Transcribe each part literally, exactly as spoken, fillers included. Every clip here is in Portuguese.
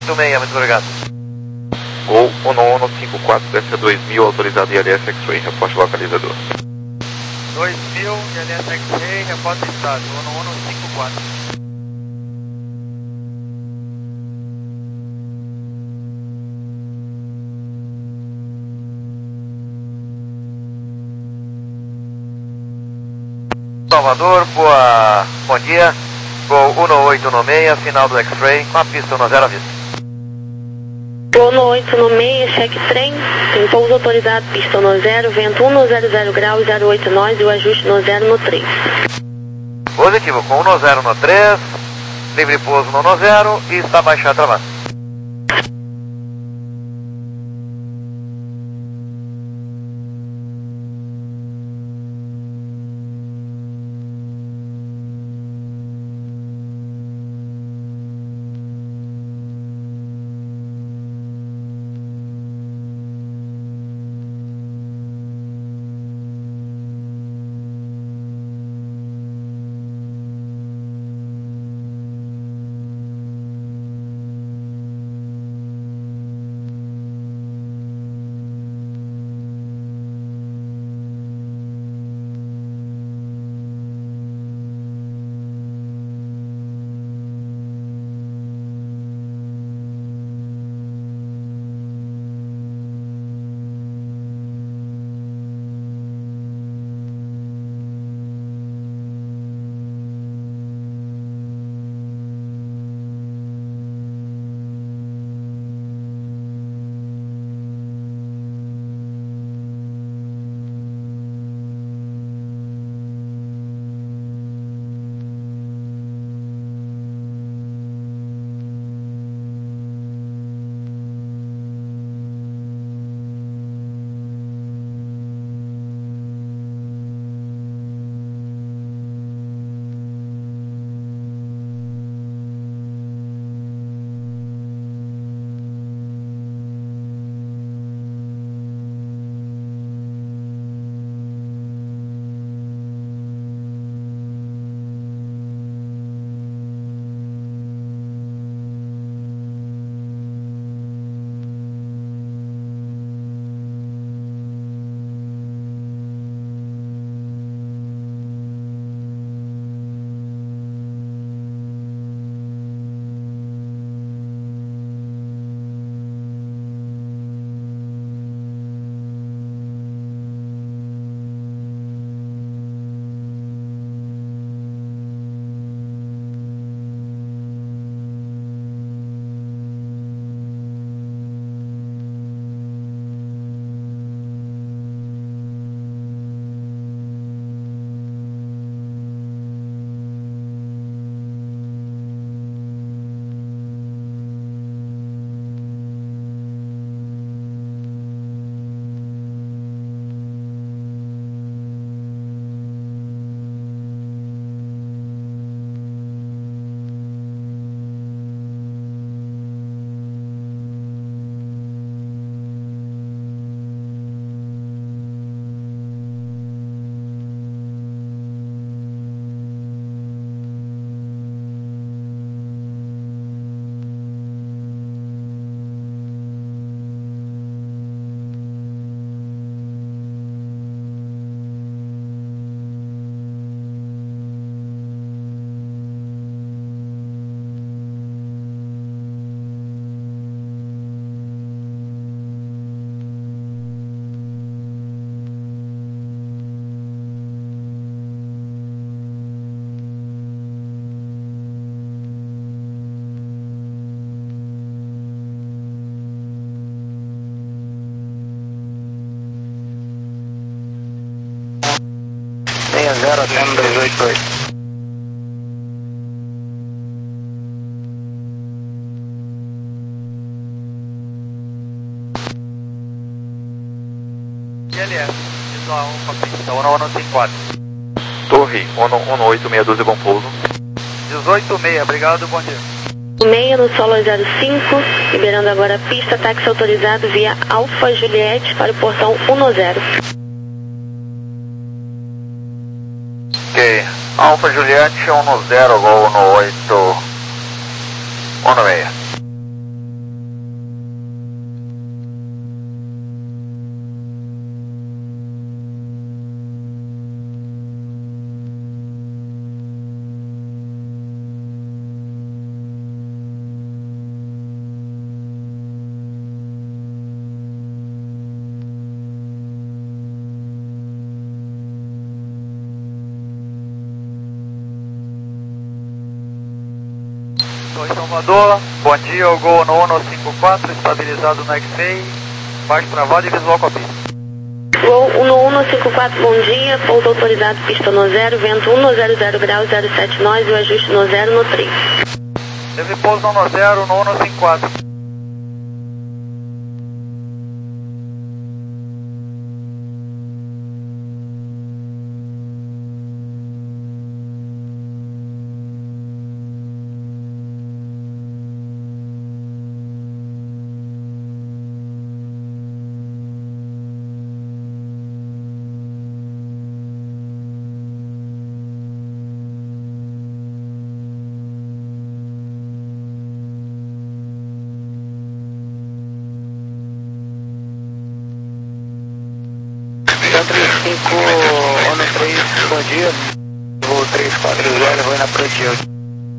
oito seis, muito obrigado. Gol um um cinco quatro, desce dois mil, autorizado I L S X-Ray, reporte localizador. dois mil, I L S X-Ray, reporte estado, um um cinco quatro. Salvador, boa, bom dia. Gol um oito seis, final do X-Ray, com a pista um zero à vista. Gol um oito seis, check trem, tem pouso autorizado, pista um zero, vento um zero zero graus, zero oito nós e o ajuste no zero no três. Positivo, com um zero no três, livre pouso no um zero e está baixado travando. seis zero M dois oito oito. I L S, visual um com a pista um um cinco quatro. Torre um oito seis doze, bom pouso. dezoito seis, obrigado, bom dia. seis no solo zero cinco, liberando agora a pista, táxi autorizado via Alfa Juliette para o portão um zero. Ok, Alfa Juliette um zero, gol um oito um seis. Oi, Salvador. Bom dia, o Gol no um cinco quatro, estabilizado no X-Ray, baixo travado e visual com a pista. Gol um um cinco quatro, bom dia, pouso autorizado, pista no zero, vento um no zero zero grau, zero sete nós e o ajuste no zero no três. Teve pouso no zero, no um cinco quatro. trinta e cinco, ONU três, bom dia. Voo três quatro zero, vou na Protil.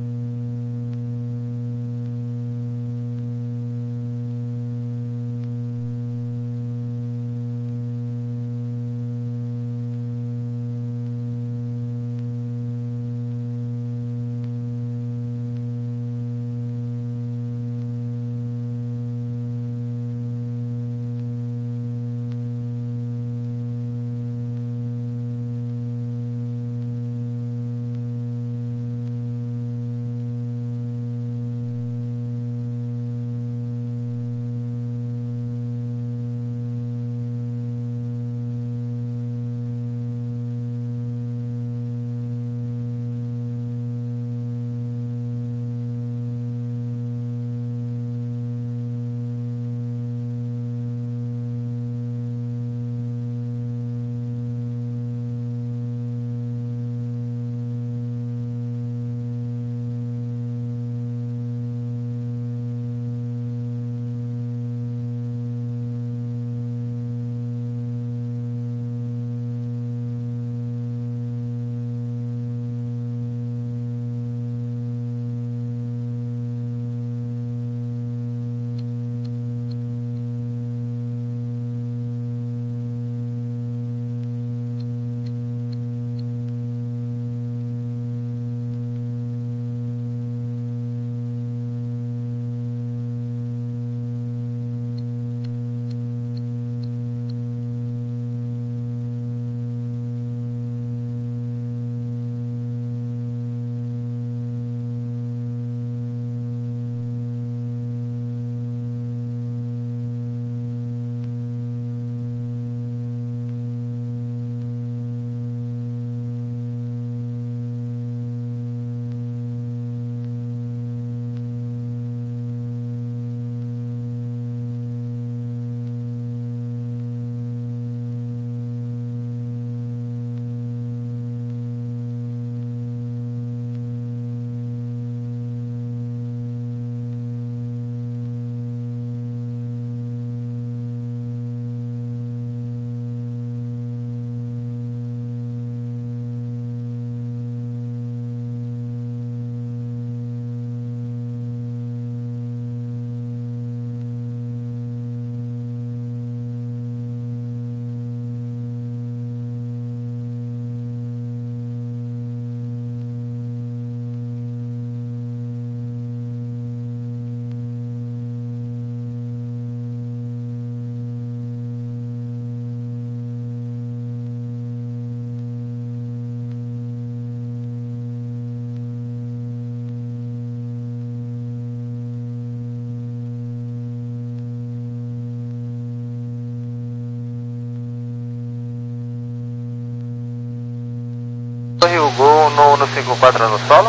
Rio Gol no um cinco quatro no solo.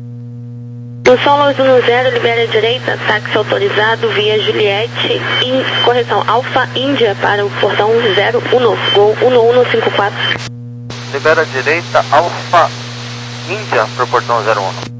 No solo um zero, libera a direita, táxi autorizado via Juliette, in, correção, Alfa Índia para o portão zero um, Gol um um cinco quatro. Libera a direita, Alfa Índia para o portão zero um.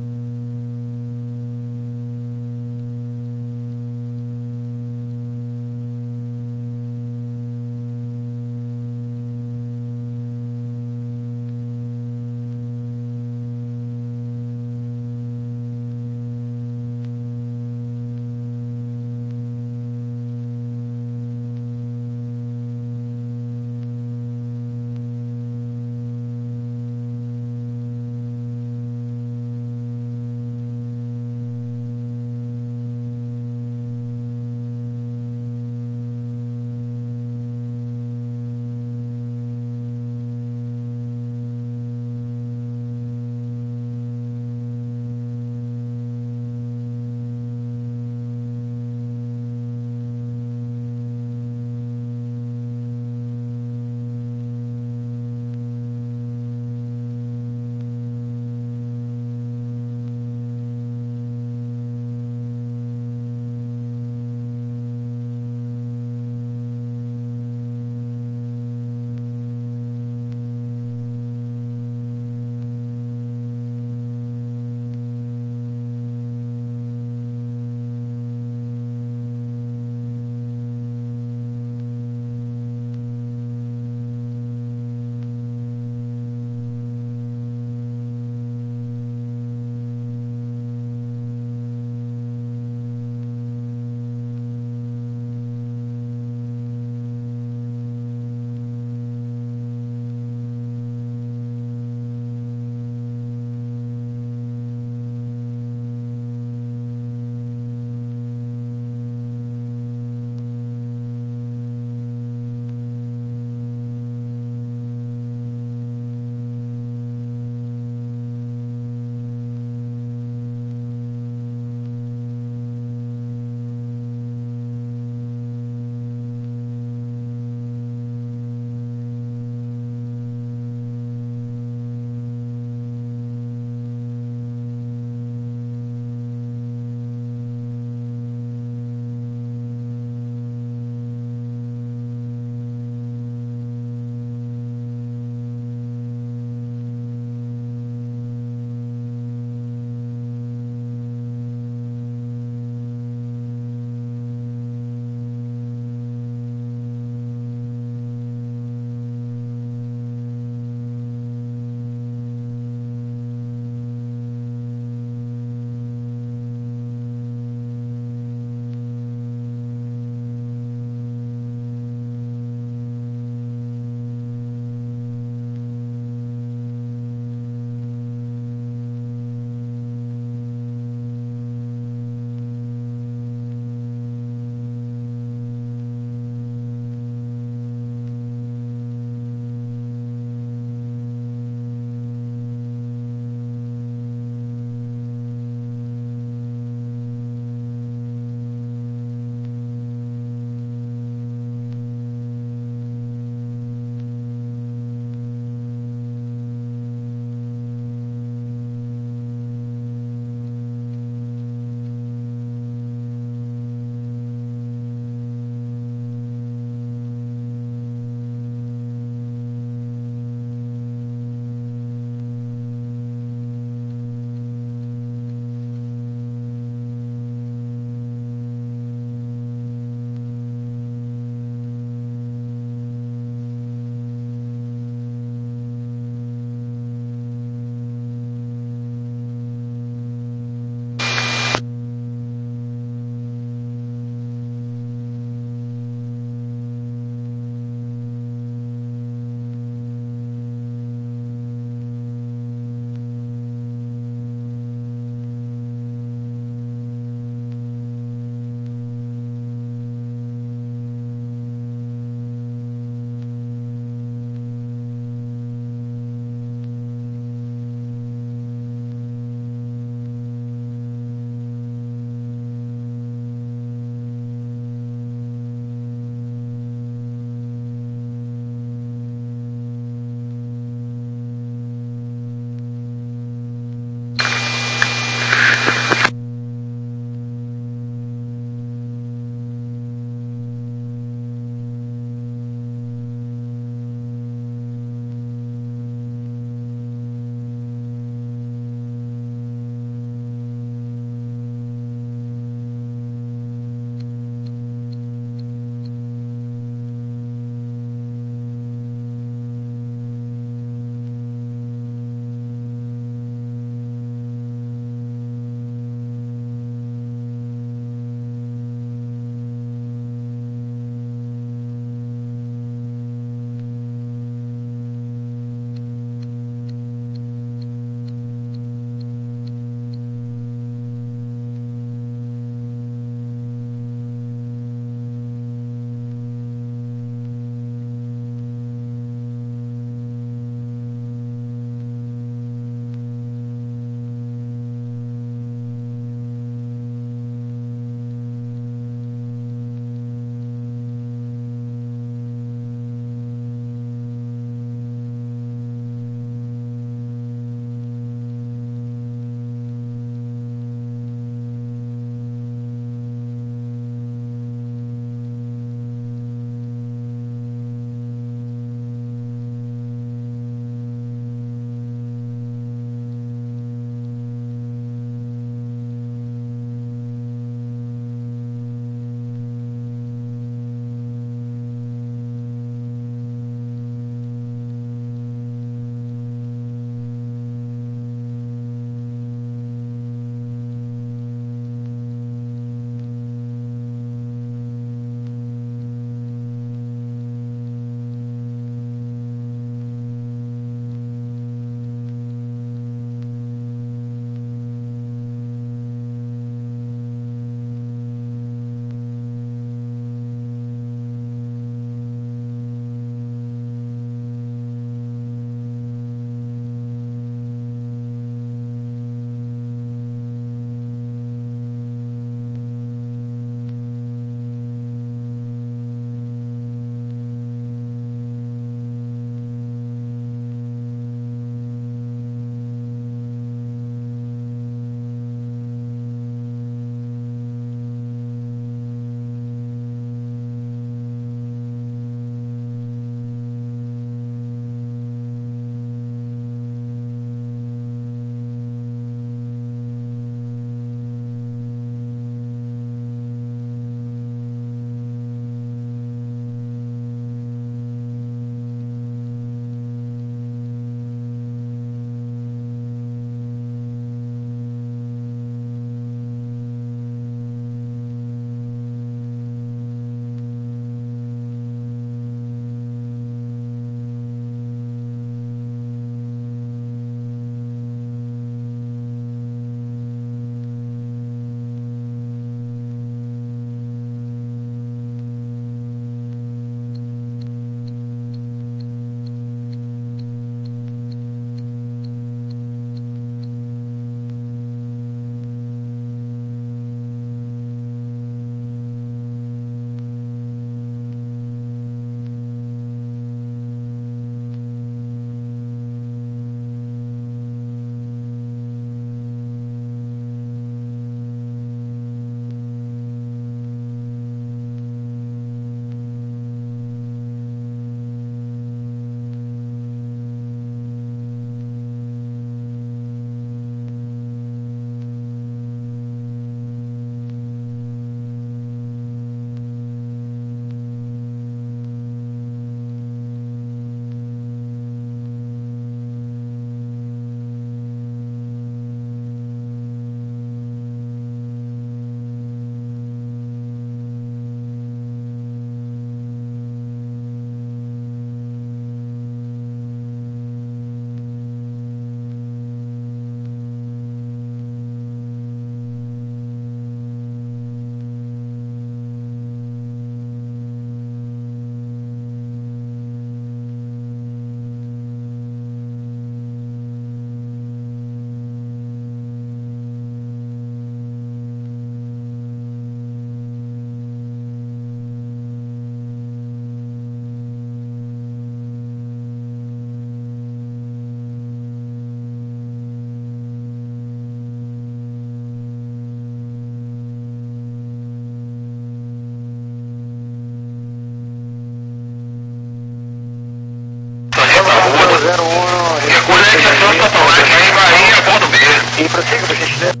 estação Santo Alex, aí Bahia, a bordo B. E prossiga, por gentileza.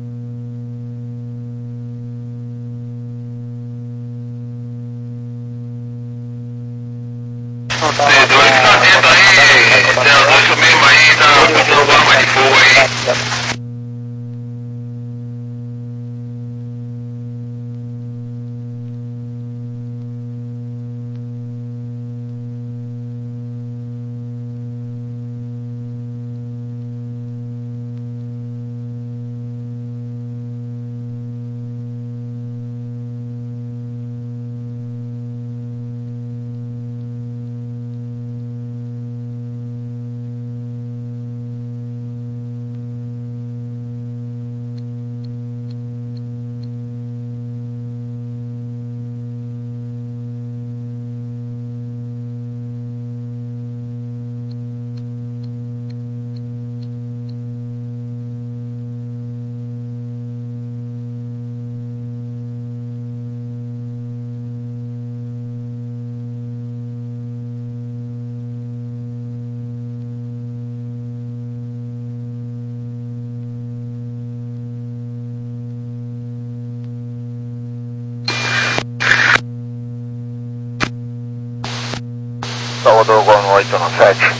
C dois, fica atento aí, zero dois, isso mesmo aí, tá continuando arma de fogo aí. Salvador, Gol no oito no sete.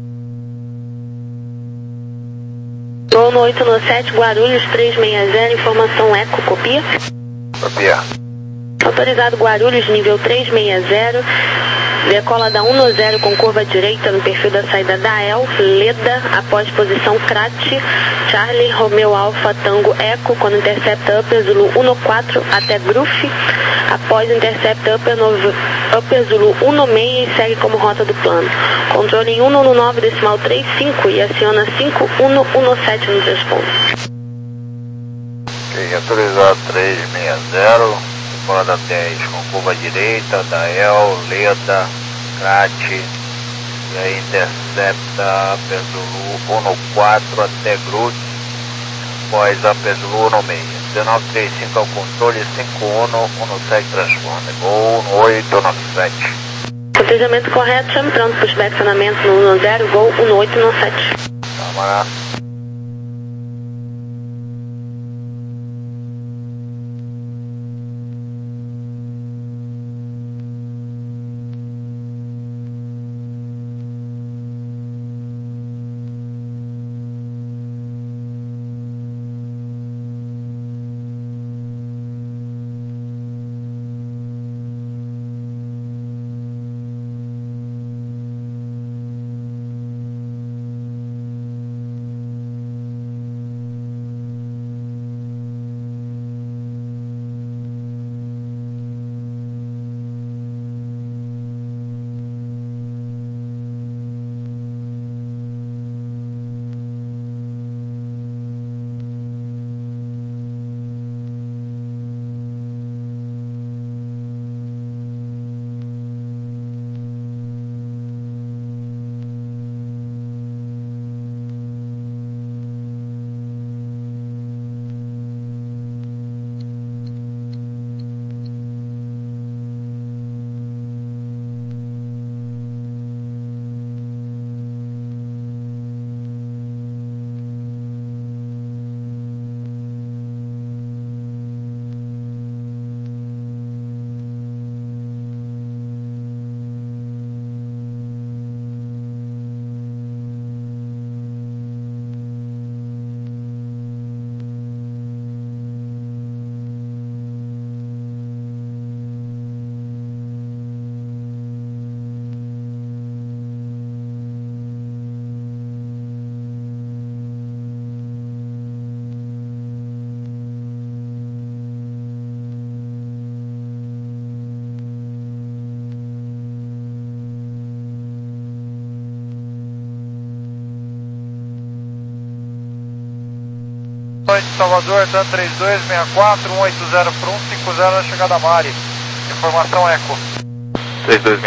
Gol no oito no sete, Guarulhos três seis zero, informação Eco, copia. Copia. Autorizado Guarulhos, nível três seis zero, decola da um no zero com curva direita no perfil da saída da E L, Leda, após posição Crate, Charlie, Romeo Alfa, Tango Eco, quando intercepta Upper Zulu um no quatro até Gruf, após intercepta Upper, no, Upper Zulu um no seis e segue como rota do plano. Controle em um no nove decimal três cinco e aciona cinco um no um no sete nos responde. Ok, autorizado três seis zero, decola da dez com curva direita, da E L, Leda, Crate, e aí intercepta Upper Zulu um no quatro até Grut, após Upper Zulu um no seis. dezenove trinta e cinco ao controle, cinco um no um no sete transponde. Gol no oito no sete. Cotejamento correto, chame pronto, pushback acionamento no um no zero, Gol um no oito no sete. Câmara. Salvador, TAM três dois seis quatro, um oito zero por um cinco zero na chegada a Mari. Informação Eco. três dois